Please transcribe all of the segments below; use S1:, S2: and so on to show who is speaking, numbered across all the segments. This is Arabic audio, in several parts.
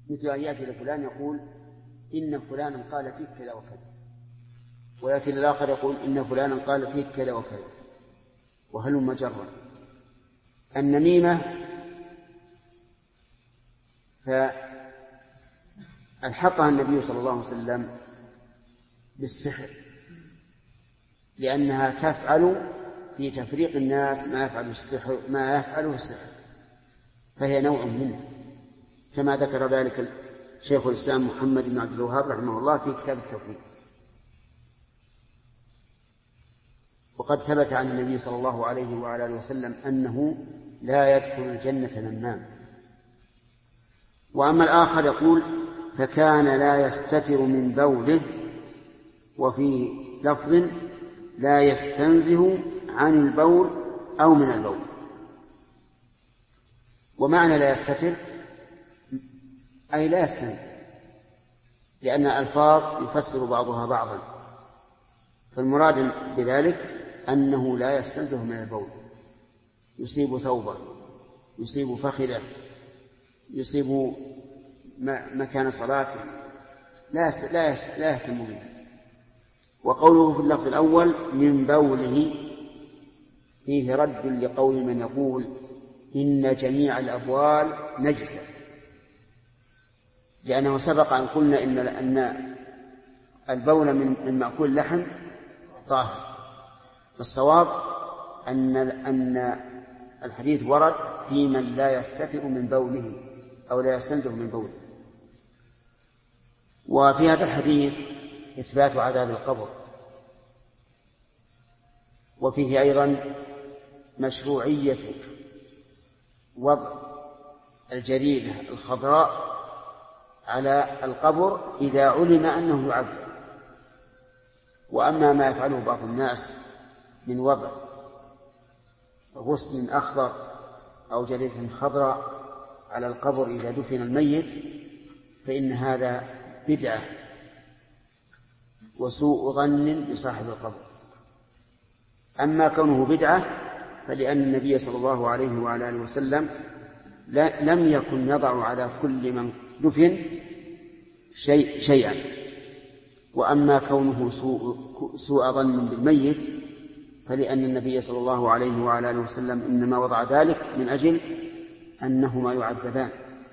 S1: مثل أن يأتي لفلان يقول إن فلانا قال فيك كذا وكذا، ويأتي للآخر يقول إن فلانا قال فيك كذا وكذا، وهلم جرا. النميمة فألحقها النبي صلى الله عليه وسلم بالسحر، لأنها تفعل في تفريق الناس ما يفعله السحر، فهي نوع منه، كما ذكر ذلك شيخ الإسلام محمد بن عبد الوهاب رحمه الله في كتاب التوحيد. وقد ثبت عن النبي صلى الله عليه وعلى آله وسلم أنه لا يدخل الجنة نمام. وأما الآخر يقول فكان لا يستتر من بوله، وفي لفظ لا يستنزه عن البول أو من البول. ومعنى لا يستتر أي لا يستنزه، لأن الألفاظ يفسر بعضها بعضا، فالمراد بذلك أنه لا يستنزه من البول، يصيب ثوبه، يصيب فخذه، يصيب مكان صلاته، لا يهتم به. وقوله في اللفظ الأول من بوله فيه رد لقول من يقول إن جميع الأبوال نجسة، لأنه سبق أن قلنا أن البول من مأكول اللحم طاهر. الصواب أن الحديث ورد في من لا يستتر من بوله أو لا يستنزه من بوله. وفي هذا الحديث إثبات عذاب القبر، وفيه أيضا مشروعية وضع الجريدة الخضراء على القبر إذا علم أنه يعذب. وأما ما يفعله بعض الناس من وضع غصن أخضر أو جريدة خضراء على القبر إذا دفن الميت فإن هذا بدعة وسوء ظن بصاحب القبر. أما كونه بدعة فلأن النبي صلى الله عليه وعلى آله وسلم لم يكن يضع على كل من دفن شيئا. وأما كونه سوء ظن بالميت فلأن النبي صلى الله عليه وعلى آله وسلم إنما وضع ذلك من أجل أنهما يعذبان،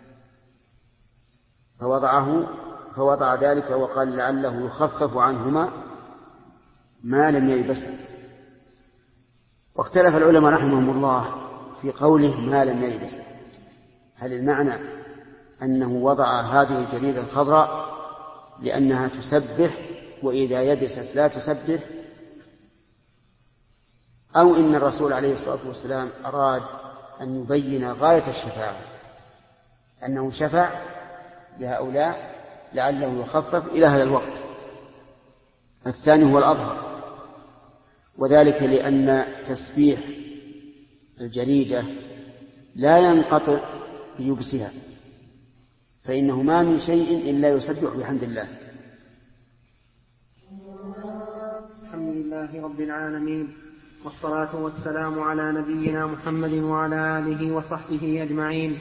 S1: فوضع ذلك وقال لعله يخفف عنهما ما لم ييبسا. واختلف العلماء رحمهم الله في قوله ما لم ييبسا، هل المعنى أنه وضع هذه الجريدة الخضراء لأنها تسبح وإذا يبست لا تسبح، أو إن الرسول عليه الصلاة والسلام أراد أن يبين غاية الشفاعة، أنه شفع لهؤلاء لعله يخفف إلى هذا الوقت. الثاني هو الأظهر، وذلك لأن تسبيح الجريدة لا ينقطع بيبسها، فإنه ما من شيء إلا يسبح بحمد الله.
S2: الحمد لله رب العالمين، والصلاة والسلام على نبينا محمد وعلى آله وصحبه أجمعين.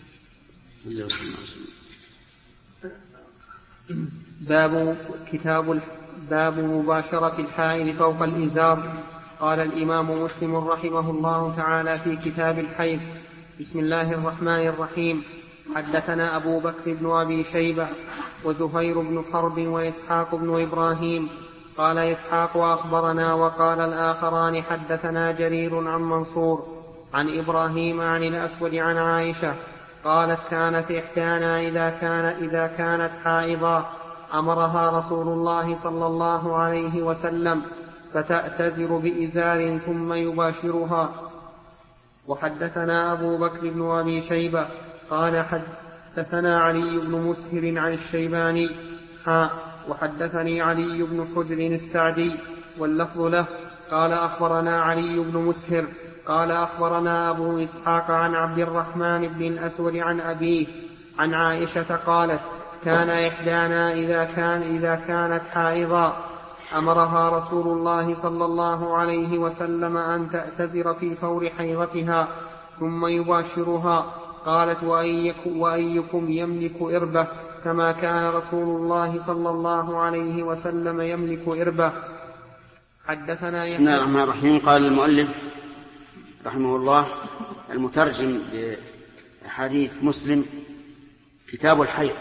S2: باب مباشرة الحائض فوق الإزار. قال الإمام مسلم رحمه الله تعالى في كتاب الحيض: بسم الله الرحمن الرحيم. حدثنا أبو بكر بن أبي شيبة وزهير بن حرب وإسحاق بن إبراهيم. قال إسحاق أخبرنا، وقال الآخران حدثنا جرير عن منصور عن إبراهيم عن الأسود عن عائشة قالت: كانت إحدانا إذا كانت حائضا أمرها رسول الله صلى الله عليه وسلم فتأتزر بإزار ثم يباشرها. وحدثنا أبو بكر بن أبي شيبة قال حدثنا علي بن مسهر عن الشيباني وحدثني علي بن حجر السعدي واللفظ له قال أخبرنا علي بن مسهر قال أخبرنا أبو إسحاق عن عبد الرحمن بن الأسود عن أبيه عن عائشة قالت: كان إحدانا إذا كانت حائضا أمرها رسول الله صلى الله عليه وسلم أن تأتزر في فور حيضتها ثم يباشرها، قالت وأيكم يملك إربة كما كان رسول الله صلى الله عليه وسلم يملك إربة. حدثنا
S1: بسم الله الرحمن الرحيم. قال المؤلف رحمه الله المترجم لحديث مسلم: كتاب الحيض.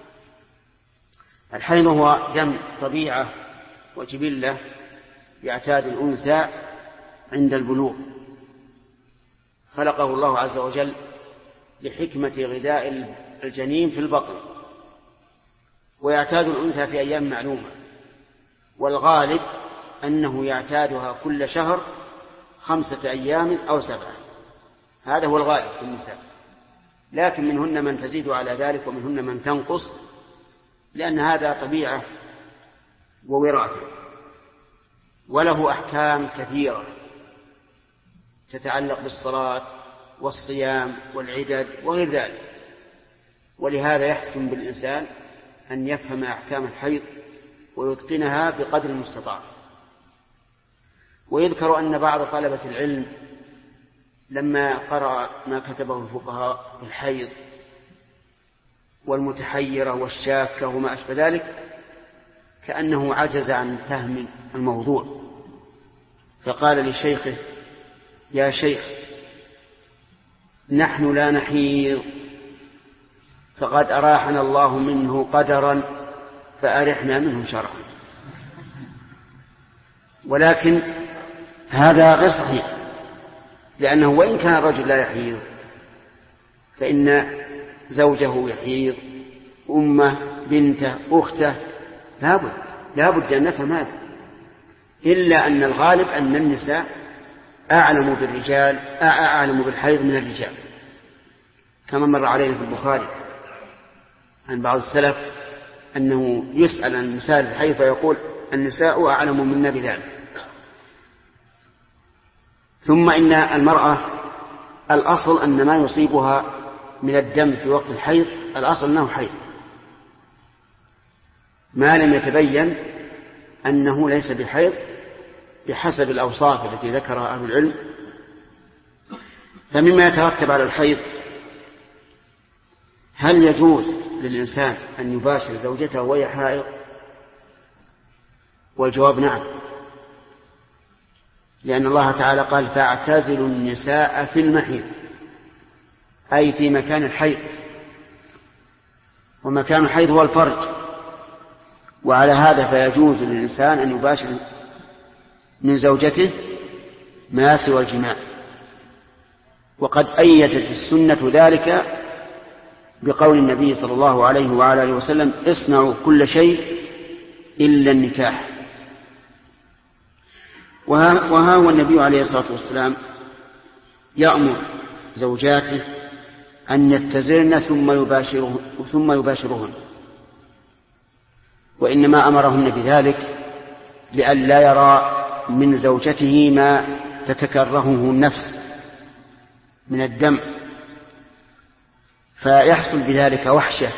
S1: الحيض هو دم طبيعة وجبلة يعتاد الأنثى عند البلوغ، خلقه الله عز وجل لحكمة غذاء الجنين في البطن، ويعتاد الأنثى في أيام معلومة، والغالب أنه يعتادها كل شهر 5 أيام أو 7. هذا هو الغالب في النساء، لكن منهن من تزيد على ذلك ومنهن من تنقص، لأن هذا طبيعة ووراثة، وله أحكام كثيرة تتعلق بالصلاة والصيام والعدد وغير ذلك، ولهذا يحسن بالإنسان أن يفهم أحكام الحيض ويتقنها بقدر المستطاع. ويذكر أن بعض طلبة العلم لما قرأ ما كتبه الفقهاء في الحيض والمتحيرة والشاكة وما أشبه ذلك كأنه عجز عن فهم الموضوع، فقال لشيخه: يا شيخ، نحن لا نحيض، فقد أراحنا الله منه قدرا فأرحنا منه شرعا. ولكن هذا غير صحيح، لأنه وإن كان الرجل لا يحيض فإن زوجه يحيض، أمه، بنته، أخته، لابد أن نفهم هذا، إلا أن الغالب أن النساء أعلم بالحيض من الرجال، كما مر علينا في البخاري عن بعض السلف أنه يسأل عن النساء الحيض فيقول: النساء أعلم منا بذلك. ثم إن المرأة الأصل أن ما يصيبها من الدم في وقت الحيض الأصل أنه حيض، ما لم يتبين أنه ليس بحيض بحسب الأوصاف التي ذكرها أهل العلم. فمما يترتب على الحيض: هل يجوز للإنسان أن يباشر زوجته وهي حائض؟ والجواب نعم، لأن الله تعالى قال: فاعتزلوا النساء في المحيض، أي في مكان الحيض، ومكان الحيض هو الفرج. وعلى هذا فيجوز للإنسان أن يباشر من زوجته ما سوى الجماع، وقد أيدت السنة ذلك بقول النبي صلى الله عليه وعلى آله وسلم: اصنعوا كل شيء إلا النكاح. وها هو النبي عليه الصلاة والسلام يأمر زوجاته أن يتزرن ثم يباشرهن، وإنما أمرهن بذلك لئلا يرى من زوجته ما تتكرهه النفس من الدم، فيحصل بذلك وحشة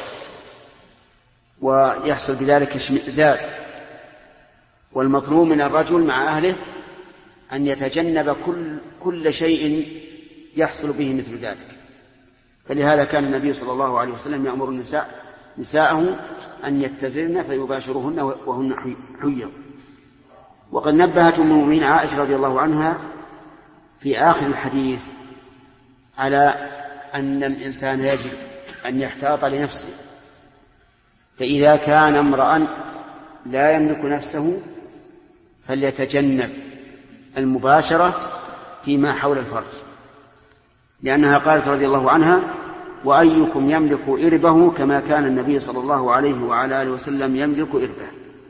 S1: ويحصل بذلك اشمئزاز. والمطلوب من الرجل مع أهله أن يتجنب كل شيء يحصل به مثل ذلك. فلهذا كان النبي صلى الله عليه وسلم يأمر نساءه أن يتزرن فيباشرهن وهن حيض. وقد نبهت أم المؤمنين عائشة رضي الله عنها في آخر الحديث على أن الإنسان يجب أن يحتاط لنفسه، فإذا كان امرأ لا يملك نفسه فليتجنب المباشرة فيما حول الفرج، لأنها قالت رضي الله عنها: وأيكم يملك إربه كما كان النبي صلى الله عليه وعلى آله وسلم يملك إربه.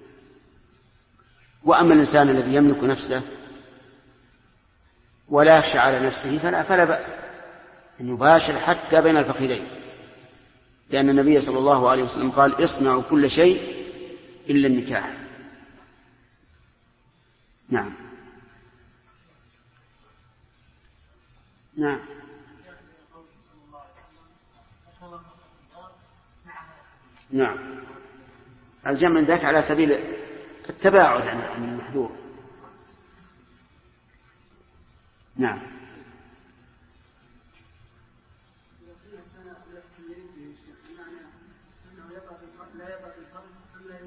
S1: وأما الإنسان الذي يملك نفسه ولا يخشى على نفسه فلا بأس أن يباشر حتى بين الفخذين، لأن النبي صلى الله عليه وسلم قال: اصنعوا كل شيء إلا النكاح. نعم نعم. نعم، الجمع من ذاك على سبيل التباعد عن المحذور. نعم.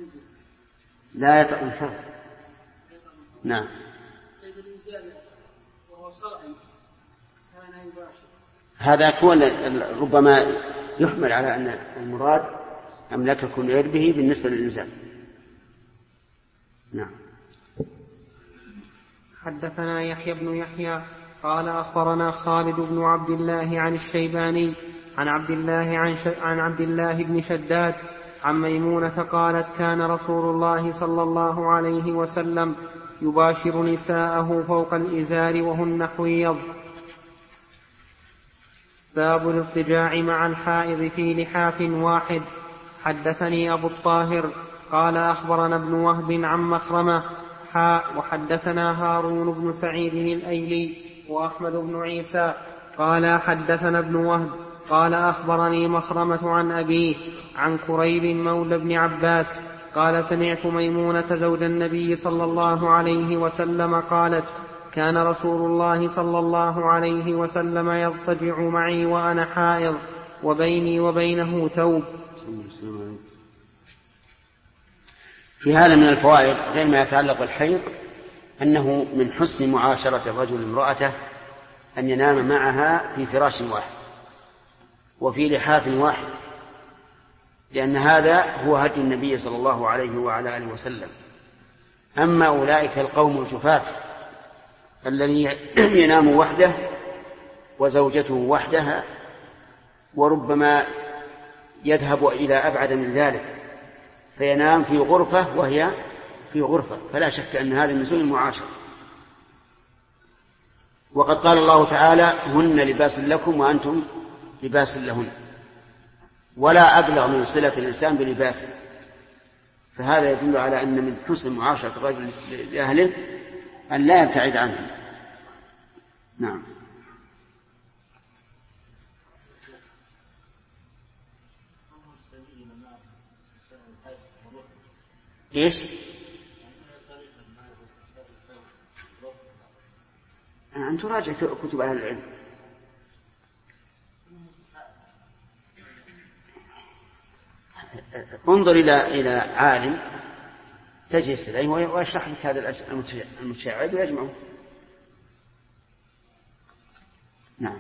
S1: لا يطأ الفرد. نعم. هذا يكون ربما يحمل على أن المراد أملككم لعربه بالنسبة للإنسان. نعم.
S2: حدثنا يحيى بن يحيى قال أخبرنا خالد بن عبد الله عن الشيباني عن عبد الله بن شداد عن ميمونة قالت كان رسول الله صلى الله عليه وسلم يباشر نساءه فوق الإزار وهن حويض. باب الاضطجاع مع الحائض في لحاف واحد. حدثني أبو الطاهر قال أخبرنا ابن وهب عن مخرمة وحدثنا هارون بن سعيد الأيلي وأحمد بن عيسى قال حدثنا ابن وهب قال أخبرني مخرمة عن أبيه عن كريب مولى بن عباس قال سمعت ميمونة زوج النبي صلى الله عليه وسلم قالت كان رسول الله صلى الله عليه وسلم يضطجع معي وأنا حائض وبيني وبينه ثوب.
S1: في هذا من الفوائد غير ما يتعلق بالحيض أنه من حسن معاشرة الرجل امرأته أن ينام معها في فراش واحد وفي لحاف واحد، لأن هذا هو هدي النبي صلى الله عليه وعلى آله وسلم. أما أولئك القوم الجفاة الذي ينام وحده وزوجته وحدها وربما يذهب إلى أبعد من ذلك فينام في غرفة وهي في غرفة، فلا شك أن هذا من سوء المعاشرة. وقد قال الله تعالى هن لباس لكم وأنتم لباس لهن، ولا أبلغ من صلة الإنسان بلباسه، فهذا يدل على أن من حسن معاشرة الرجل لأهله أن لا يبتعد عنهم. نعم. إيش؟ أن تراجع كتب أهل العلم. انظر إلى عالم تجلس إليه ويشرح لك هذا المتشعب ويجمعه. نعم.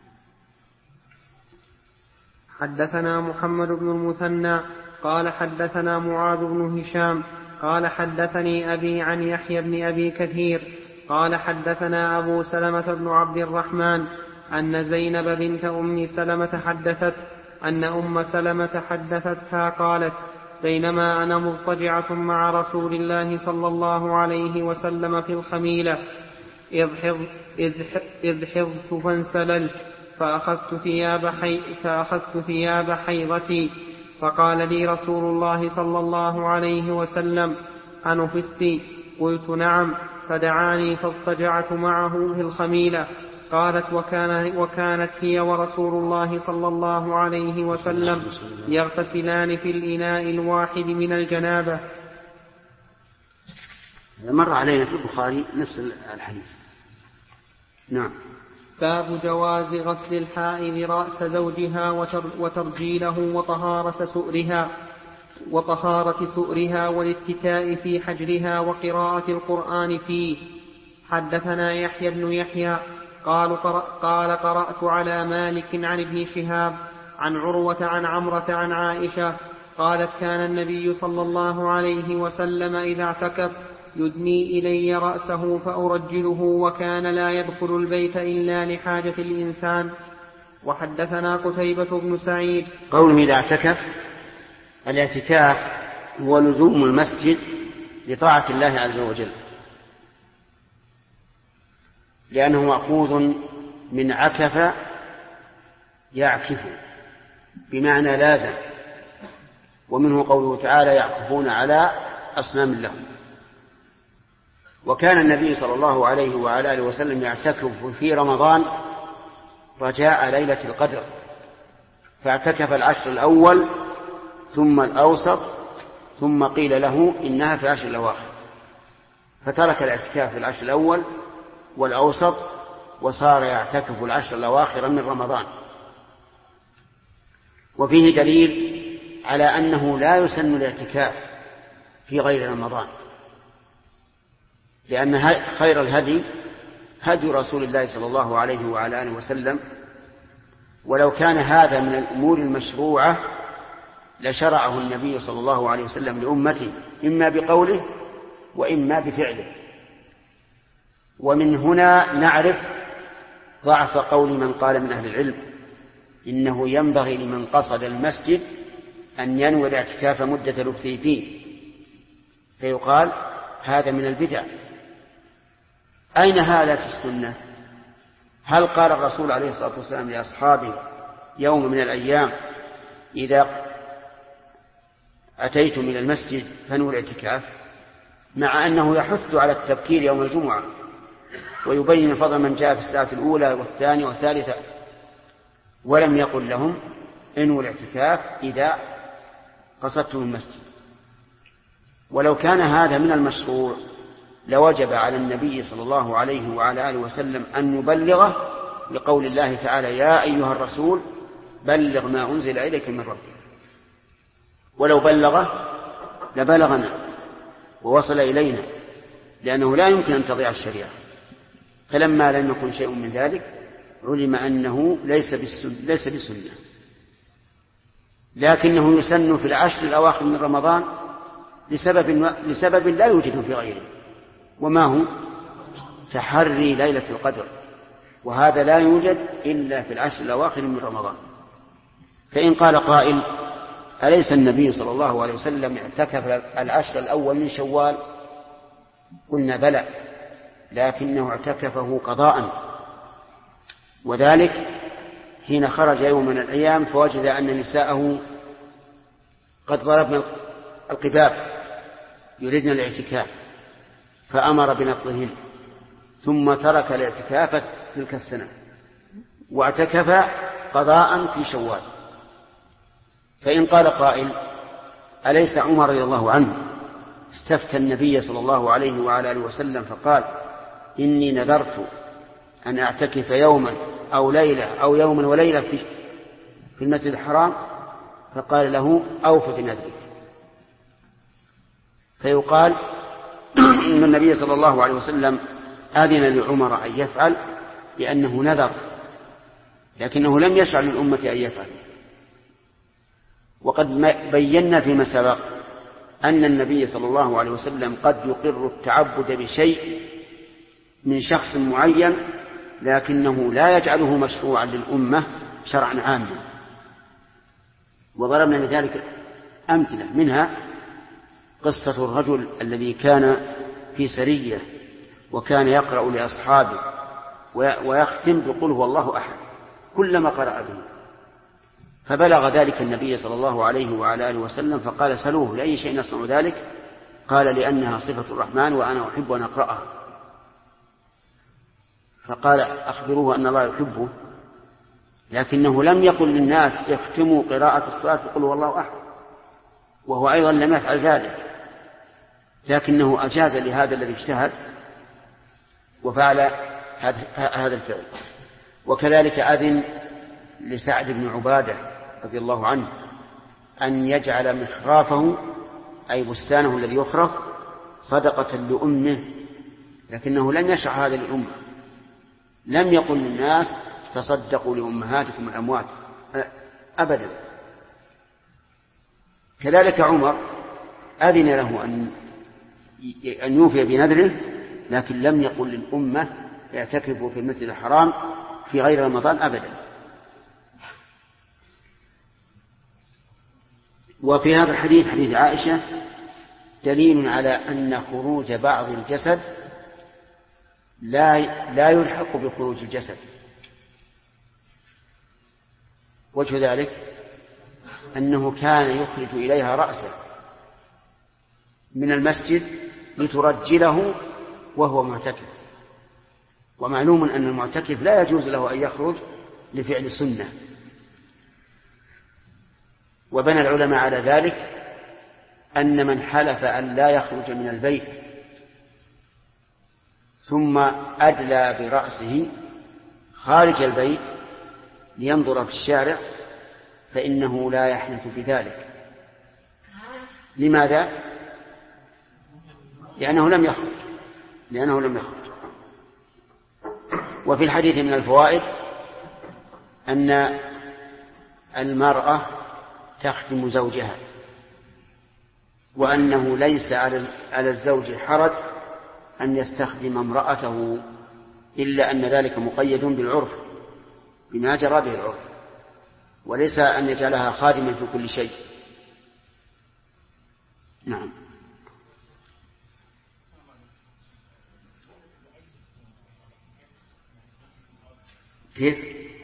S2: حدثنا محمد بن المثنى قال حدثنا معاذ بن هشام قال حدثني أبي عن يحيى بن أبي كثير قال حدثنا أبو سلمة بن عبد الرحمن أن زينب بنت أم سلمة حدثت أن أم سلمة حدثتها قالت بينما أنا مضطجعة مع رسول الله صلى الله عليه وسلم في الخميلة إذ حضت فانسللت فأخذت ثياب حيضتي فقال لي رسول الله صلى الله عليه وسلم أنفستي؟ قلت نعم، فدعاني فاضطجعت معه في الخميلة. قالت وكانت هي ورسول الله صلى الله عليه وسلم يغتسلان في الإناء الواحد من الجنابة.
S1: مر علينا في البخاري نفس الحديث. نعم.
S2: باب جواز غسل الحائض رأس زوجها وترجيله وطهارة سؤرها والاتكاء في حجرها وقراءة القرآن فيه. حدثنا يحيى بن يحيى قال قرأت على مالك عن ابن شهاب عن عروة عن عمرة عن عائشة قالت كان النبي صلى الله عليه وسلم إذا اعتكف يدني إلي رأسه فأرجله وكان لا يدخل البيت إلا لحاجة الإنسان. وحدثنا قتيبة بن سعيد.
S1: قوله إذا اعتكف، الاعتكاف هو لزوم المسجد لطاعة الله عز وجل، لأنه مأخوذ من عكف يعكف بمعنى لازم، ومنه قوله تعالى يعكفون على أصنام لهم. وكان النبي صلى الله عليه وعلى آله وسلم يعتكف في رمضان رجاء ليلة القدر، فاعتكف العشر الأول ثم الأوسط ثم قيل له إنها في العشر الأواخر، فترك الاعتكاف في العشر الأول والأوسط وصار يعتكف العشر الأواخر من رمضان. وفيه دليل على أنه لا يسن الاعتكاف في غير رمضان، لأن خير الهدي هدي رسول الله صلى الله عليه وعلى آله وسلم، ولو كان هذا من الأمور المشروعة لشرعه النبي صلى الله عليه وسلم لأمته إما بقوله وإما بفعله. ومن هنا نعرف ضعف قول من قال من أهل العلم إنه ينبغي لمن قصد المسجد أن ينوي الاعتكاف مدة لبثه فيه، فيقال هذا من البدع. أين هذا في السنة؟ هل قال الرسول عليه الصلاة والسلام لأصحابه يوم من الأيام إذا أتيتم إلى المسجد فنووا الاعتكاف، مع أنه يحث على التبكير يوم الجمعة ويبين فضل من جاء في الساعة الأولى والثانية والثالثة، ولم يقل لهم انووا الاعتكاف إذا قصدتم المسجد. ولو كان هذا من المشروع لوجب على النبي صلى الله عليه وعلى آله وسلم أن يبلغه لقول الله تعالى يا أيها الرسول بلغ ما أنزل إليك من ربك. ولو بلغه لبلغنا ووصل إلينا، لأنه لا يمكن أن تضيع الشريعة. فلما لم يكن شيء من ذلك علم أنه ليس بسنة، لكنه يسن في العشر الأواخر من رمضان لسبب لا يوجد في غيره، وما هو تحري ليلة القدر، وهذا لا يوجد إلا في العشر الأواخر من رمضان. فإن قال قائل أليس النبي صلى الله عليه وسلم اعتكف العشر الأول من شوال؟ قلنا بلى، لكنه اعتكفه قضاء، وذلك حين خرج يوم من الأيام فوجد أن نساءه قد ضربن القباب يريدن الاعتكاف، فأمر بنقضهن، ثم ترك الاعتكاف تلك السنة واعتكف قضاء في شوال. فإن قال قائل أليس عمر رضي الله عنه استفتى النبي صلى الله عليه وعلى آله وسلم فقال إني نذرت أن أعتكف يوما أو ليلة أو يوما وليلة في المسجد الحرام، فقال له أوف بنذرك. فيقال إن النبي صلى الله عليه وسلم أذن لعمر أن يفعل لأنه نذر، لكنه لم يشرع للأمة أن يفعل. وقد بينا فيما سبق أن النبي صلى الله عليه وسلم قد يقر التعبد بشيء من شخص معين، لكنه لا يجعله مشروعا للأمة شرعا عاما. وضربنا لذلك أمثلة، منها قصة الرجل الذي كان في سرية وكان يقرأ لأصحابه ويختم بقل هو الله أحد كلما قرأ به، فبلغ ذلك النبي صلى الله عليه وعلى آله وسلم فقال سلوه لأي شيء نصنع ذلك؟ قال لأنها صفة الرحمن وأنا أحب أن أقرأها. فقال أخبروه أن الله يحبه، لكنه لم يقل للناس اختموا قراءة الصلاة بقل هو الله أحد، وهو أيضا لم يفعل ذلك، لكنه أجاز لهذا الذي اجتهد وفعل هذا الفعل. وكذلك أذن لسعد بن عبادة رضي الله عنه أن يجعل مخرافه أي بستانه الذي يخرف صدقة لأمه، لكنه لم يشرع هذا للأمة، لم يقل للناس تصدقوا لأمهاتكم الأموات أبدا. كذلك عمر أذن له أن يوفي بنذره، لكن لم يقل للأمة يعتكفوا في المسجد الحرام في غير رمضان أبدا. وفي هذا الحديث حديث عائشة دليل على أن خروج بعض الجسد لا يلحق بخروج الجسد. وجه ذلك أنه كان يخرج إليها رأسه من المسجد لترجله وهو معتكف، ومعلوم أن المعتكف لا يجوز له أن يخرج لفعل سنة. وبنى العلماء على ذلك أن من حلف أن لا يخرج من البيت ثم أدلى برأسه خارج البيت لينظر في الشارع فإنه لا يحنث بذلك. لماذا؟ لأنه لم يخرج. وفي الحديث من الفوائد أن المرأة تخدم زوجها، وأنه ليس على الزوج حرج أن يستخدم امرأته، إلا أن ذلك مقيد بالعرف بما جرى به العرف، وليس أن يجعلها خادما في كل شيء. نعم. كيف؟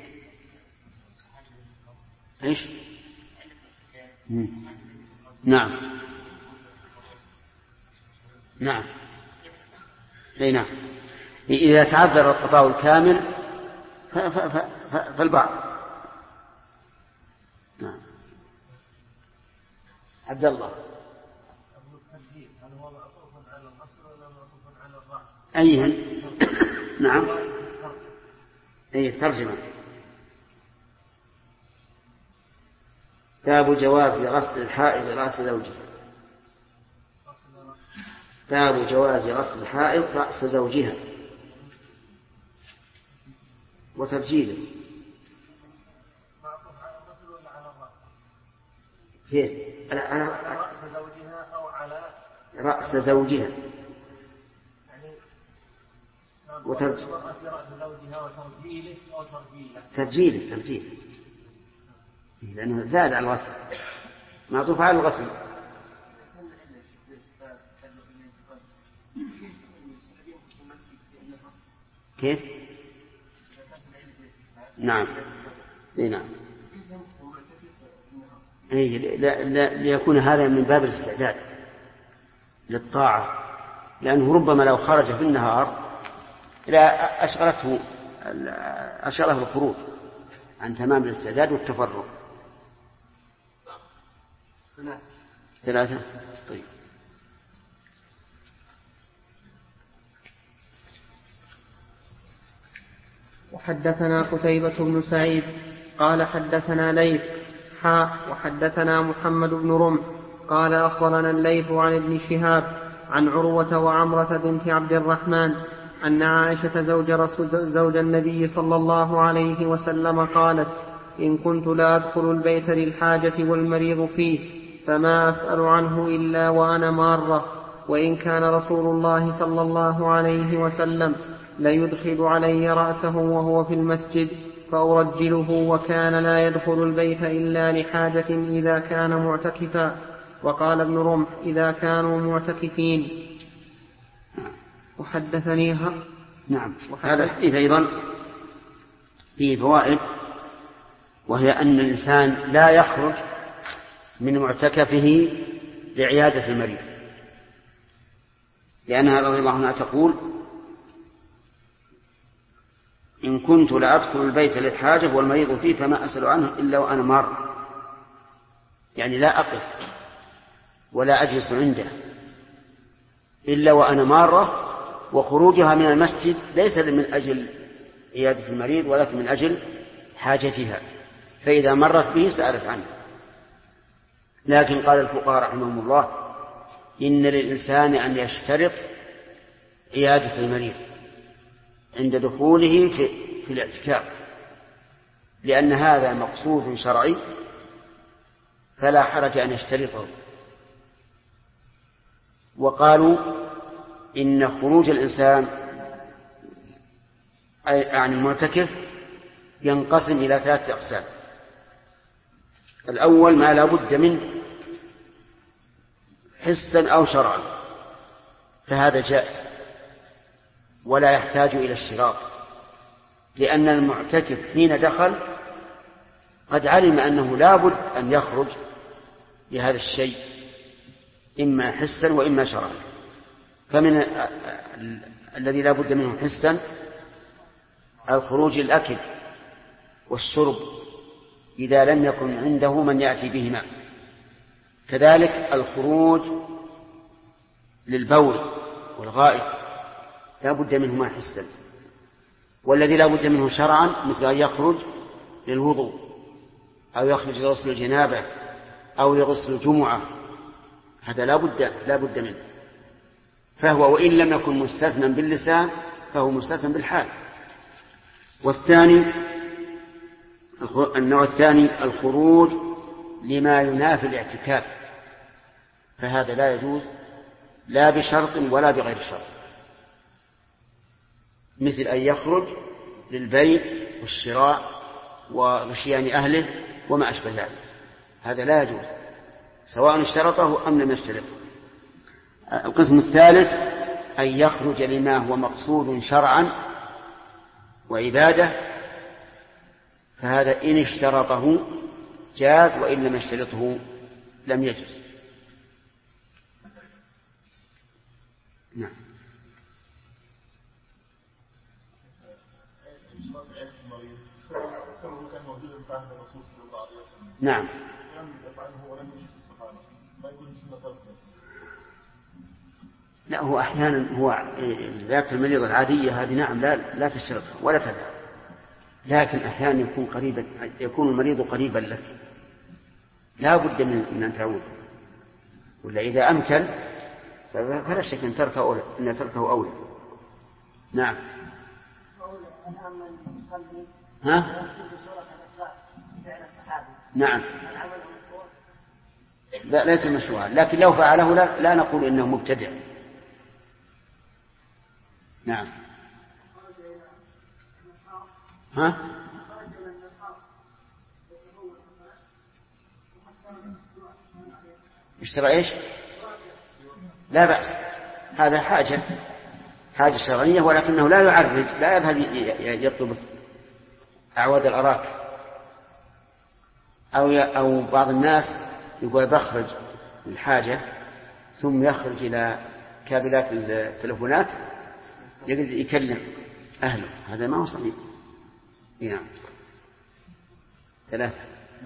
S1: ايش؟ نعم نعم اي نعم. إذا تعذر القضاء الكامل فالبعض. نعم. عبد الله. أيهن؟ نعم. أي ترجمة. باب جواز غسل الحائض رأس زوجها. باب جواز غسل الحائض رأس زوجها وترجيله. كيف؟ رأس زوجها أو على رأس زوجها وترجيله رأس زوجها وترجيله أو ترجيله لأنه زاد على الغسل، معطوف على الغسل. كيف؟ نعم. نعم. ليكون هذا من باب الاستعداد للطاعة، لأنه ربما لو خرج في النهار لا أشغله الخروج عن تمام الاستعداد والتفرغ. 3. طيب.
S2: وحدثنا قتيبة بن سعيد قال حدثنا ليث وحدثنا محمد بن رمح قال أخبرنا الليث عن ابن شهاب عن عروة وعمرة بنت عبد الرحمن أن عائشة زوج النبي صلى الله عليه وسلم قالت: إن كنت لا أدخل البيت للحاجة والمريض فيه فما أسأل عنه إلا وأنا مارة، وإن كان رسول الله صلى الله عليه وسلم ليدخل علي رأسه وهو في المسجد فأرجله، وكان لا يدخل البيت إلا لحاجة إذا كان معتكفا. وقال ابن رمح: إذا كانوا معتكفين. وحدثنيها.
S1: نعم. هذا الحديث أيضا فيه فوائد، وهي أن الإنسان لا يخرج من معتكفه لعيادة المريض، لأنها رضي الله عنها تقول: إن كنت لأدخل البيت للحاجة والمريض فيه فما أسأل عنه إلا وأنا مار، يعني لا أقف ولا أجلس عنده إلا وأنا مارة. وخروجها من المسجد ليس من أجل عيادة المريض ولكن من أجل حاجتها، فإذا مرت به سألت عنه. لكن قال الفقهاء رحمهم الله: إن للإنسان أن يشترط عيادة المريض عند دخوله في الاعتكاف، لأن هذا مقصود شرعي فلا حرج أن يشترطه. وقالوا إن خروج الإنسان عن المعتكف ينقسم إلى 3 أقسام. الأول ما لا بد منه حسا أو شرعا، فهذا جائز ولا يحتاج إلى الشراط، لأن المعتكف حين دخل قد علم أنه لا بد أن يخرج لهذا الشيء إما حسا وإما شرعا. فمن الذي لا بد منه حسا الخروج للأكل والشرب إذا لم يكن عنده من يأتي بهما، كذلك الخروج للبول والغائط لا بد منهما حسا. والذي لا بد منه شرعا مثل أن يخرج للوضوء أو يخرج لغسل الجنابة أو لغسل الجمعة، هذا لا بد منه. فهو وإن لم يكن مستثنى باللسان فهو مستثنى بالحال. والثاني النوع الثاني الخروج لما ينافي الاعتكاف، فهذا لا يجوز لا بشرط ولا بغير شرط، مثل أن يخرج للبيع والشراء وغشيان أهله وما أشبه ذلك، هذا لا يجوز سواء اشترطه أم لم يشترطه. القسم الثالث أن يخرج لما هو مقصود شرعا وعبادة، فهذا إن اشترطه جاز وإن لم يشترطه لم يجوز. نعم. نعم. لا، هو أحيانا هو ذاك المريض العادية هذه نعم لا تشترطها ولا تدع، لكن أحيانا يكون المريض قريبا لك لا بد من أن تعود، ولا إذا أمكن فلا شك أن تركه أولى. نعم. ها؟ نعم. لا ليس مشروعا، لكن لو فعله لا نقول إنه مبتدع. نعم. ها؟ اشترى ايش؟ لا بأس، هذا حاجة شرعية، ولكنه لا يعرج، لا يذهب يطلب أعواد الأراك، أو بعض الناس يقول بخرج الحاجة ثم يخرج إلى كابلات التلفونات يكلم أهله، هذا ما هو صحيح. نعم. 3.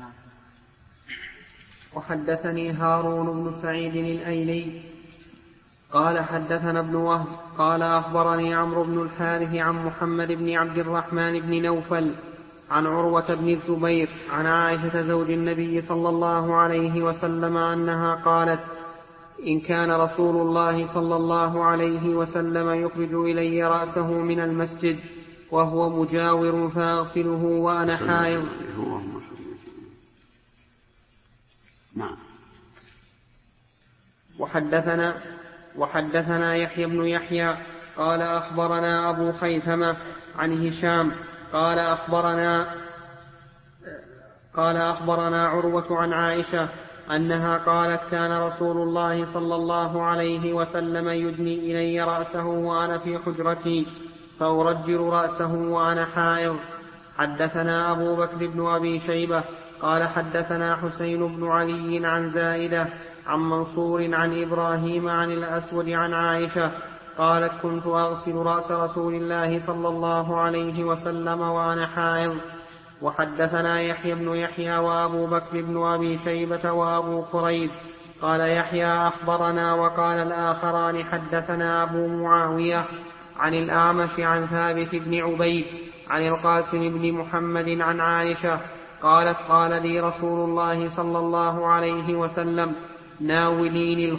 S2: وحدثني هارون بن سعيد الأيلي قال حدثنا ابن وهب قال أخبرني عمرو بن الحارث عن محمد بن عبد الرحمن بن نوفل عن عروة بن الزبير عن عائشة زوج النبي صلى الله عليه وسلم أنها قالت: إن كان رسول الله صلى الله عليه وسلم يخرج إلي رأسه من المسجد وهو مجاور فأغسله وأنا حائض. وحدثنا يحيى بن يحيى قال أخبرنا أبو خيثمة عن هشام قال أخبرنا عروة عن عائشة أنها قالت: كان رسول الله صلى الله عليه وسلم يدني إلي رأسه وأنا في حجرتي فأرجل رأسه وأنا حائض. حدثنا أبو بكر بن أبي شيبة قال حدثنا حسين بن علي عن زائدة عن منصور عن إبراهيم عن الأسود عن عائشة قالت: كنت أغسل رأس رسول الله صلى الله عليه وسلم وأنا حائض. وحدثنا يحيى بن يحيى وأبو بكر بن أبي شيبة وأبو كريب. قال يحيى أخبرنا، وقال الآخران حدثنا أبو معاوية عن الأعمش عن ثابت بن عبيد عن القاسم بن محمد عن عائشة قالت: قال لي رسول الله صلى الله عليه وسلم: ناوليني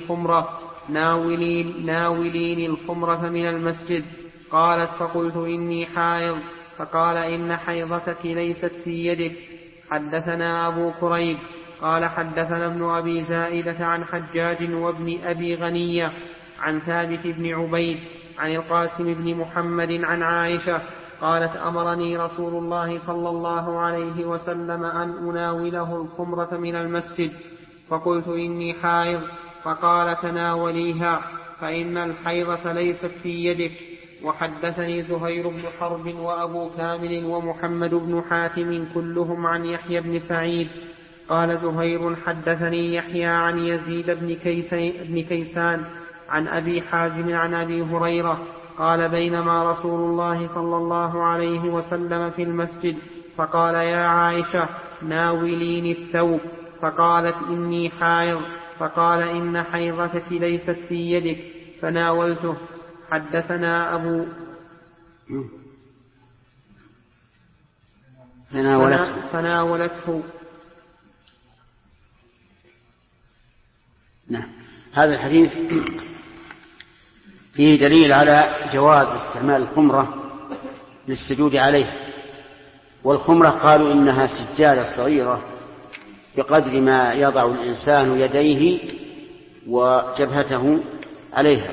S2: الخمرة من المسجد. قالت: فقلت: إني حائض. فقال: إن حيضتك ليست في يدك. حدثنا أبو كريب قال حدثنا ابن أبي زائدة عن حجاج وابن أبي غنية عن ثابت بن عبيد عن القاسم بن محمد عن عائشة قالت: أمرني رسول الله صلى الله عليه وسلم أن أناوله الخمرة من المسجد. فقلت: إني حائض. فقال: تناوليها فإن الحيضة ليست في يدك. وحدثني زهير بن حرب وأبو كامل ومحمد بن حاتم كلهم عن يحيى بن سعيد. قال زهير: حدثني يحيى عن يزيد بن كيسان عن أبي حازم عن أبي هريرة قال: بينما رسول الله صلى الله عليه وسلم في المسجد فقال: يا عائشة ناوليني الثوب. فقالت: إني حائض. فقال: إن حيضتك ليست في يدك. فناولته. حدثنا أبو فناولته.
S1: نعم. هذا الحديث فيه دليل على جواز استعمال الخمرة للسجود عليها. والخمرة قالوا إنها سجادة صغيرة بقدر ما يضع الإنسان يديه وجبهته عليها.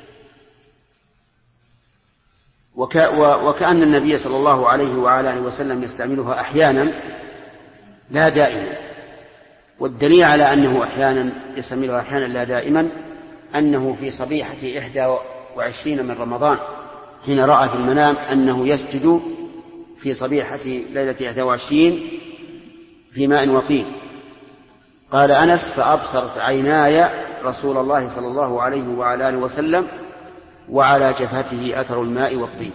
S1: وكأن النبي صلى الله عليه وعلى آله وسلم يستعملها أحيانا لا دائما. والدليل على أنه أحيانا يستعملها أحيانا لا دائما أنه في صبيحة 21 من رمضان حين رأى في المنام أنه يسجد في صبيحة ليلة 21 في ماء وطين. قال أنس: فأبصرت عيناي رسول الله صلى الله عليه وعلى آله وسلم وعلى جبهته أثر الماء والطين.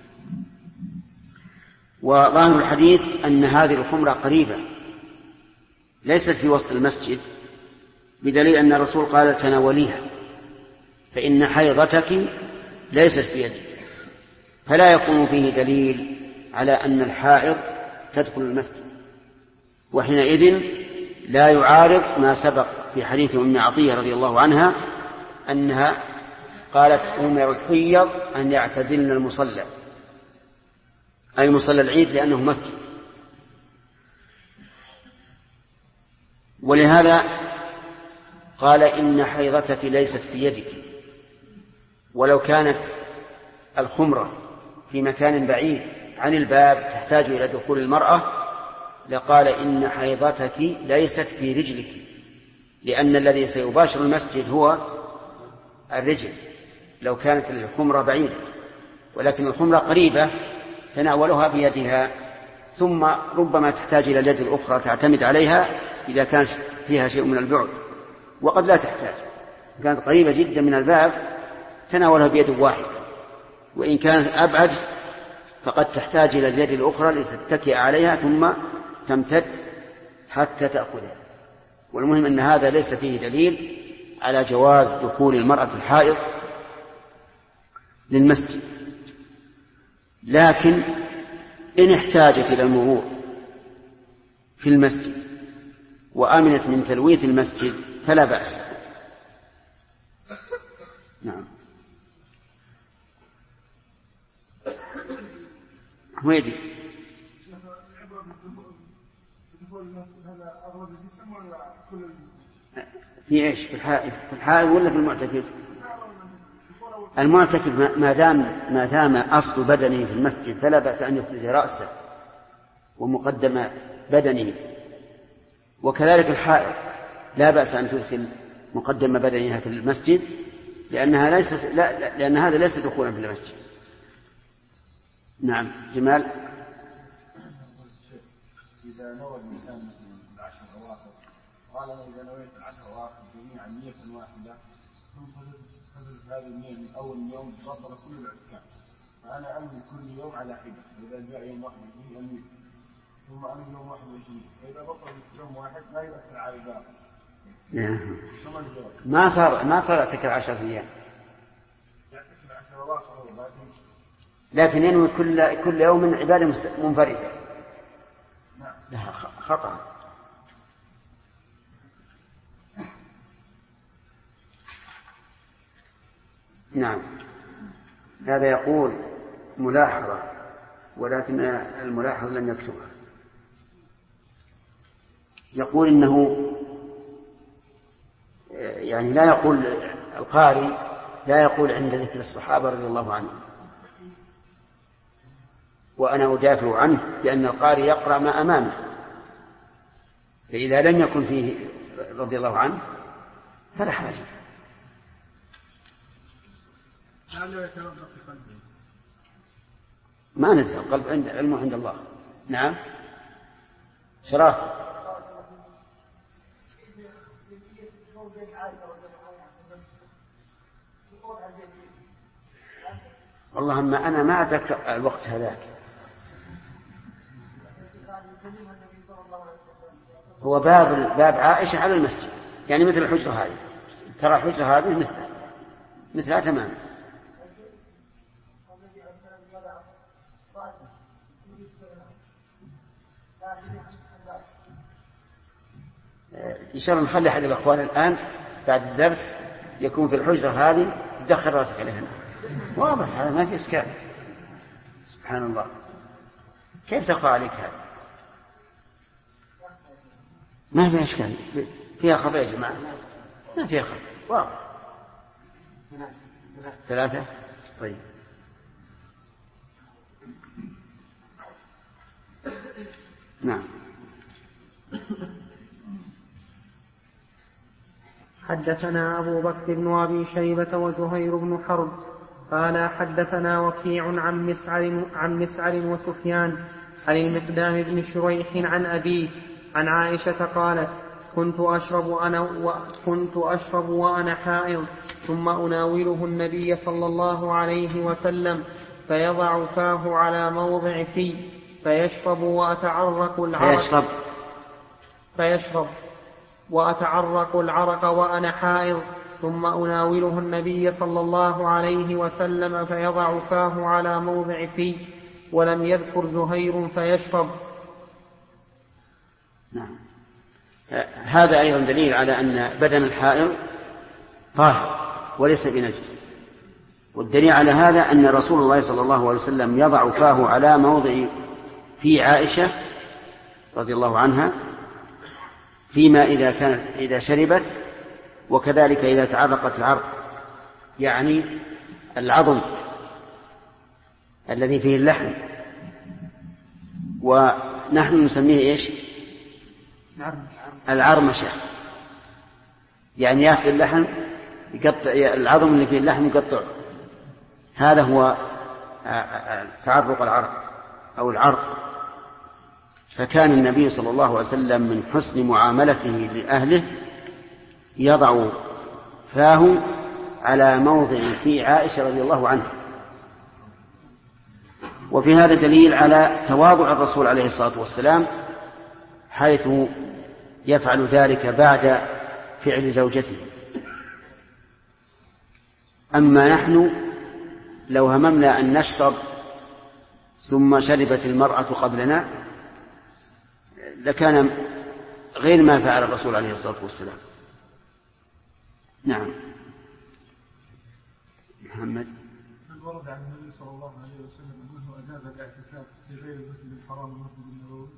S1: وظاهر الحديث أن هذه الخمرة قريبة ليست في وسط المسجد، بدليل أن الرسول قال: تناوليها فإن حيضتك ليست بيدك. فلا يكون فيه دليل على أن الحائض تدخل المسجد، وحينئذ لا يعارض ما سبق في حديث أم عطية رضي الله عنها أنها قالت: أمر الحيض أن يعتزلن المصلى، أي مصلى العيد، لأنه مسجد. ولهذا قال: إن حيضتك ليست في يدك. ولو كانت الخمرة في مكان بعيد عن الباب تحتاج إلى دخول المرأة لقال: إن حيضتك ليست في رجلك، لأن الذي سيباشر المسجد هو الرجل لو كانت الخمرة بعيدة، ولكن الخمرة قريبة تناولها بيدها، ثم ربما تحتاج إلى اليد الأخرى تعتمد عليها إذا كانت فيها شيء من البعد، وقد لا تحتاج. كانت قريبة جدا من الباب تناولها بيد واحدة، وإن كانت أبعد فقد تحتاج إلى اليد الأخرى لتتكئ عليها ثم تمتد حتى تأخذها. والمهم أن هذا ليس فيه دليل على جواز دخول المرأة الحائض للمسجد، لكن إن احتاجت إلى المرور في المسجد وأمنت من تلويث المسجد فلا بأس. نعم. ويدي في إيش؟ في الحائض ولا في المعتكف؟ المعتكف ما دام أصل بدنه في المسجد فلا بأس أن يخرج رأسه ومقدم بدنه، وكذلك الحائض لا بأس أن تدخل مقدم بدنها في المسجد، لأن هذا ليس دخولا في المسجد. نعم. جمال.
S3: إذا نوى الإنسان العشر أواخر، قال: إذا نويت العشر أواخر جميعا نية واحدة ثم حدث هذه النية من أول يوم بطل كل الاعتكاف، فأنا أنوي كل يوم على حدة، فإذا جاء يوم 21 أنوي، ثم أنوي يوم 21، فإذا بطل يوم واحد لا يؤثر على الباقي.
S1: ما صار اعتكاف 10 أيام، لكن ينوي كل يوم عبادة منفردة. لها خطأ. نعم. هذا يقول ملاحظة، ولكن الملاحظ لم يكتبها. يقول إنه يعني لا يقول القارئ لا يقول عند ذكر الصحابة رضي الله عنهم، وأنا أدافع عنه لأن القارئ يقرأ ما أمامه، فإذا لم يكن فيه رضي الله عنه فلا حاجة. ما ندري، القلب علمه عند الله. نعم. شراف. اللهم أنا ما أتذكر الوقت هذاك. هو باب عائشة على المسجد، يعني مثل الحجرة هذه، ترى الحجرة هذه مثلها تماما. إن شاء الله نخلي أحد الأخوان الآن بعد الدرس يكون في الحجرة هذه دخل راسك عليها واضح، هذا ما في إشكال. سبحان الله، كيف تخفى عليك هذا؟ ما في إشكال، فيها خفاء يا جماعة، ما فيها خفاء، واضح. 3. طيب نعم.
S2: حدثنا أبو بكر بن أبي شيبة وزهير بن حرب قال حدثنا وكيع عن مسعر وسفيان عن المقدام بن شريح عن أبيه عن عائشة قالت كنت أشرب وأنا حائض ثم أناوله النبي صلى الله عليه وسلم فيضع فاه على موضع في فيشرب وأتعرق العرق وأنا حائض ثم أناوله النبي صلى الله عليه وسلم فيضع فاه على موضع في ولم يذكر زهير فيشرب.
S1: نعم. هذا أيضا دليل على أن بدن الحائض طاهر وليس بنجس، والدليل على هذا أن رسول الله صلى الله عليه وسلم يضع فاه على موضع في عائشة رضي الله عنها فيما إذا شربت، وكذلك إذا تعرقت العرق، يعني العظم الذي فيه اللحم، ونحن نسميه إيش؟ العرمشة، يعني يأخذ اللحم يقطع العظم اللي فيه اللحم يقطع، هذا هو تعرق العرق أو العرق. فكان النبي صلى الله عليه وسلم من حسن معاملته لأهله يضع فاه على موضع في عائشة رضي الله عنها. وفي هذا دليل على تواضع الرسول عليه الصلاة والسلام حيث يفعل ذلك بعد فعل زوجته. أما نحن لو هممنا أن نشرب ثم شربت المرأة قبلنا لكان غير ما فعل الرسول عليه الصلاة والسلام. نعم. محمد.
S3: هل ورد عن النبي صلى الله عليه وسلم أنه أجاز الاعتكاف في غير المسجد الحرام والمسجد النبوي؟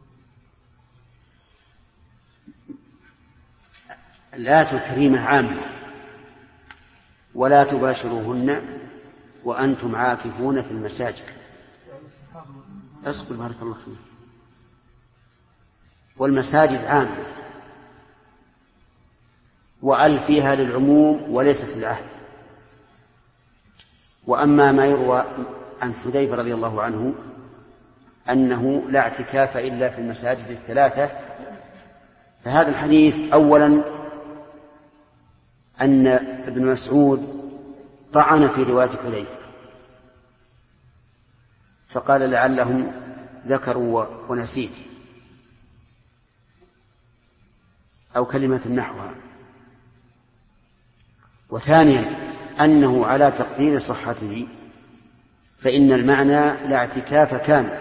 S1: لا تكريمة عامة، ولا تباشروهن وأنتم عاكفون في المساجد. أصبر بارك الله فيك. والمساجد عامة، وأل فيها للعموم وليست للعهد. وأما ما يروى عن حذيفة رضي الله عنه أنه لا اعتكاف إلا في المساجد الثلاثة، فهذا الحديث أولا أن ابن مسعود طعن في رواية حذيفة فقال لعلهم ذكروا ونسيت أو كلمة نحوها. وثانيا أنه على تقدير صحته، فإن المعنى لا اعتكاف كامل.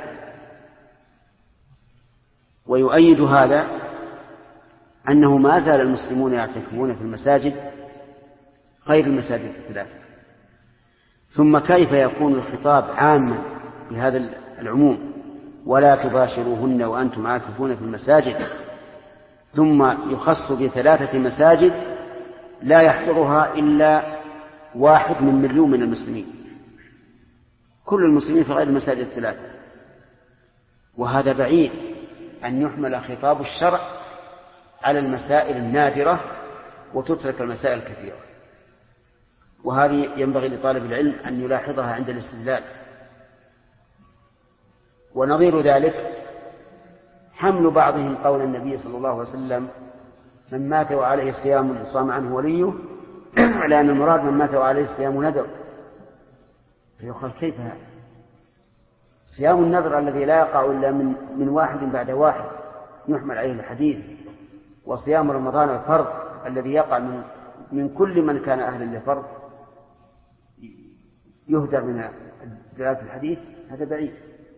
S1: ويؤيد هذا أنه ما زال المسلمون يعتكفون في المساجد غير المساجد الثلاثة. ثم كيف يكون الخطاب عاما بهذا العموم ولا تباشروهن وأنتم عاكفون في المساجد، ثم يخص ب3 مساجد لا يحضرها إلا 1 من مليون من المسلمين، كل المسلمين في غير المساجد الثلاثة. وهذا بعيد أن يحمل خطاب الشرع على المسائل النادرة وتترك المسائل الكثيرة. وهذه ينبغي لطالب العلم أن يلاحظها عند الاستدلال. ونظير ذلك حمل بعضهم قول النبي صلى الله عليه وسلم من مات وعليه صيام صام عنه وليه، على أن المراد من مات وعليه صيام نذر. فيقال كيف هذا؟ صيام النذر الذي لا يقع إلا من 1 بعد 1 يحمل عليه الحديث، وصيام رمضان الفرض الذي يقع من كل من كان أهلا لفرض يهدر من دلالة الحديث، هذا بعيد.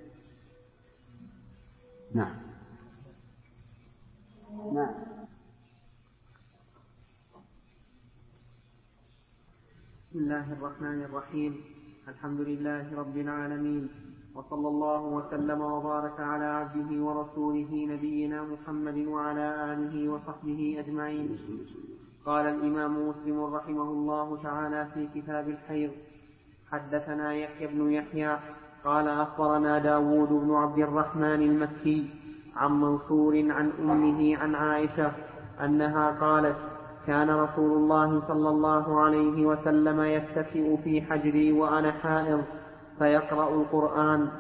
S1: نعم.
S2: بسم الله الرحمن الرحيم. الحمد لله رب العالمين، وصلى الله وسلم وبارك على عبده ورسوله نبينا محمد وعلى آله وصحبه أجمعين. قال الإمام مسلم رحمه الله تعالى في كتاب الحيض: حدثنا يحيى بن يحيى قال أخبرنا داود بن عبد الرحمن المكي عن منصور عن أمه عن عائشة أنها قالت: كان رسول الله صلى الله عليه وسلم يتكئ في حجري وأنا حائض فيقرأ القرآن.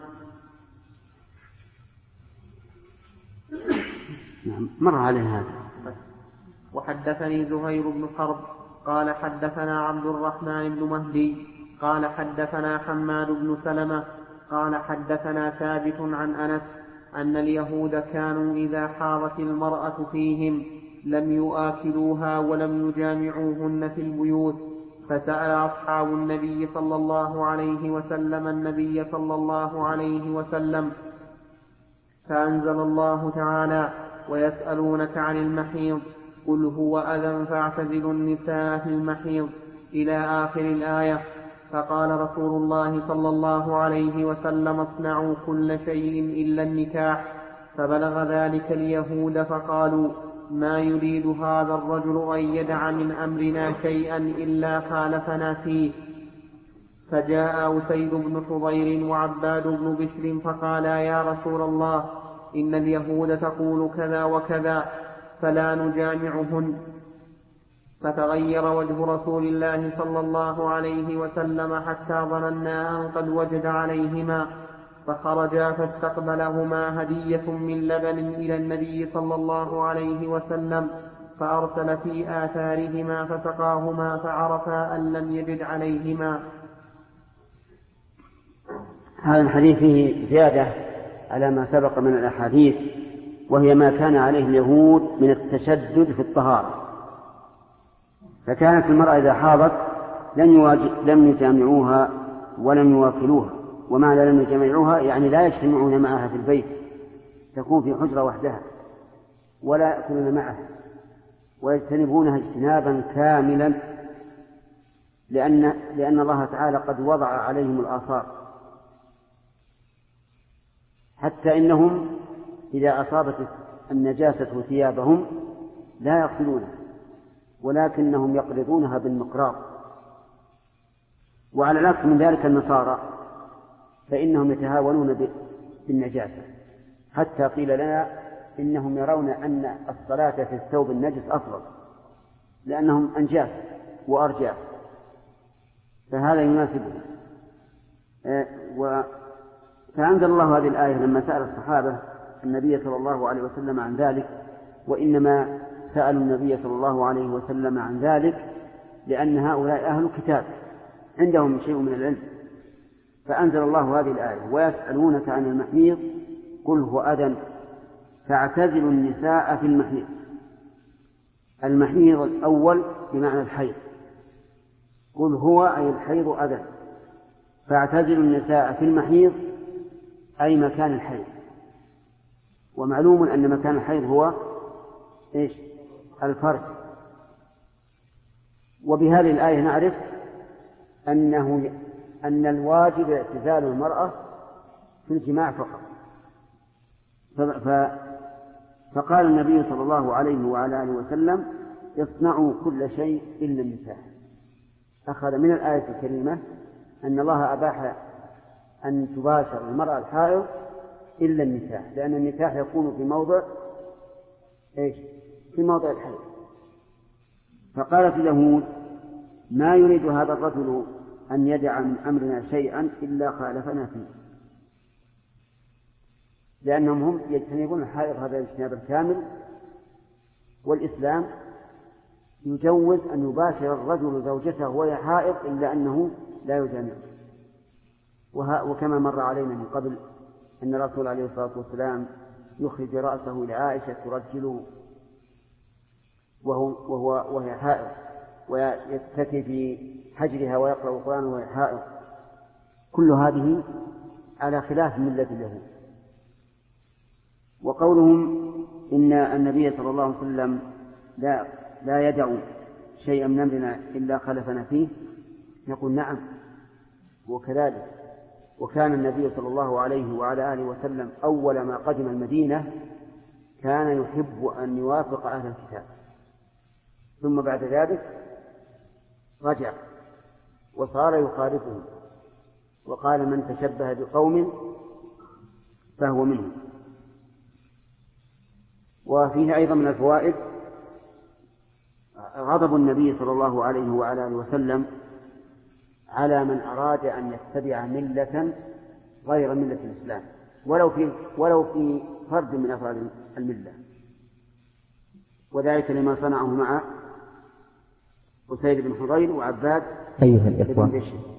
S1: مر عليه هذا.
S2: وحدثني زهير بن حرب قال حدثنا عبد الرحمن بن مهدي قال حدثنا حماد بن سلمة قال حدثنا ثابت عن أنس أن اليهود كانوا إذا حاضت المرأة فيهم لم يؤاكلوها ولم يجامعوهن في البيوت، فسأل أصحاب النبي صلى الله عليه وسلم النبي صلى الله عليه وسلم فأنزل الله تعالى: ويسألونك عن المحيض قل هو أذى فاعتزلوا النساء في المحيض إلى آخر الآية. فقال رسول الله صلى الله عليه وسلم: اصنعوا كل شيء إلا النكاح. فبلغ ذلك اليهود فقالوا: ما يريد هذا الرجل أن يدع من أمرنا شيئا إلا خالفنا فيه. فجاء أسيد بن حضير وعباد بن بشر فقالا: يا رسول الله، إن اليهود تقول كذا وكذا فلا نجامعهن. فتغير وجه رسول الله صلى الله عليه وسلم حتى ظننا أن قد وجد عليهما، فخرجا فاستقبلهما هدية من لبن إلى النبي صلى الله عليه وسلم، فأرسل في آثارهما فسقاهما فعرفا أن لم يجد عليهما.
S1: هذا الحديث فيه زيادة على ما سبق من الأحاديث، وهي ما كان عليه اليهود من التشدد في الطهارة. فكانت المرأة إذا حاضت لم يجامعوها ولم يواكلوها، ومعنى لم يجامعوها يعني لا يجتمعون معها في البيت، تكون في حجرة وحدها ولا يأكلون معها، ويجتنبونها اجتنابا كاملا، لأن الله تعالى قد وضع عليهم الآثار، حتى إنهم إذا أصابت النجاسة ثيابهم لا يغسلونها، ولكنهم يقرضونها بالمقراض. وعلى العكس من ذلك النصارى فإنهم يتهاونون بالنجاسة، حتى قيل لنا إنهم يرون أن الصلاة في الثوب النجس أفضل، لأنهم أنجاس وأرجاس، فهذا يناسبهم. فأنزل الله هذه الآية لما سأل الصحابة النبي صلى الله عليه وسلم عن ذلك، وإنما سألوا النبي صلى الله عليه وسلم عن ذلك لأن هؤلاء أهل كتاب عندهم شيء من العلم. فأنزل الله هذه الآية: ويسألونك عن المحيض قل هو أذى فاعتزلوا النساء في المحيض. المحيض الأول بمعنى الحيض، قل هو أي الحيض أذى، فاعتزلوا النساء في المحيض أي مكان الحيض. ومعلوم أن مكان الحيض هو إيش؟ الفرج. وبهذه الآية نعرف أن الواجب اعتزال المرأة في الجماع فقط. فقال النبي صلى الله عليه وعلى آله وسلم: اصنعوا كل شيء إلا النكاح. أخذ من الآية الكريمة أن الله أباح أن تباشر المرأة الحائض إلا النكاح، لأن النكاح يكون في موضع إيش؟ في موضع الحيض. فقالت اليهود: ما يريد هذا الرجل أن يدع من أمرنا شيئا إلا خالفنا فيه، لأنهم هم يجتنبون الحائض هذا الاجتناب الكامل، والإسلام يجوز أن يباشر الرجل زوجته وهي حائض إلا أنه لا يجامع. وكما مر علينا من قبل أن الرسول عليه الصلاة والسلام يخرج رأسه إلى عائشة ترجله وهي حائض، ويتكي في حجرها ويقرأ القرآن وهي حائض. كل هذه على خلاف ملة اليهود. وقولهم إن النبي صلى الله عليه وسلم لا يدع شيئا من أمرنا إلا خلفنا فيه، نقول نعم وكذلك. وكان النبي صلى الله عليه وعلى آله وسلم أول ما قدم المدينة كان يحب أن يوافق أهل الكتاب، ثم بعد ذلك رجع وصار يخالفهم، وقال من تشبه بقوم فهو منهم. وفيه أيضا من الفوائد غضب النبي صلى الله عليه وعلى آله وسلم على من أراد أن يتبع ملة غير ملة الإسلام ولو في فرد من أفراد الملة، وذلك لما صنعه مع أسيد بن حضير وعباد
S4: أيها الإخوة،
S1: بن بشر.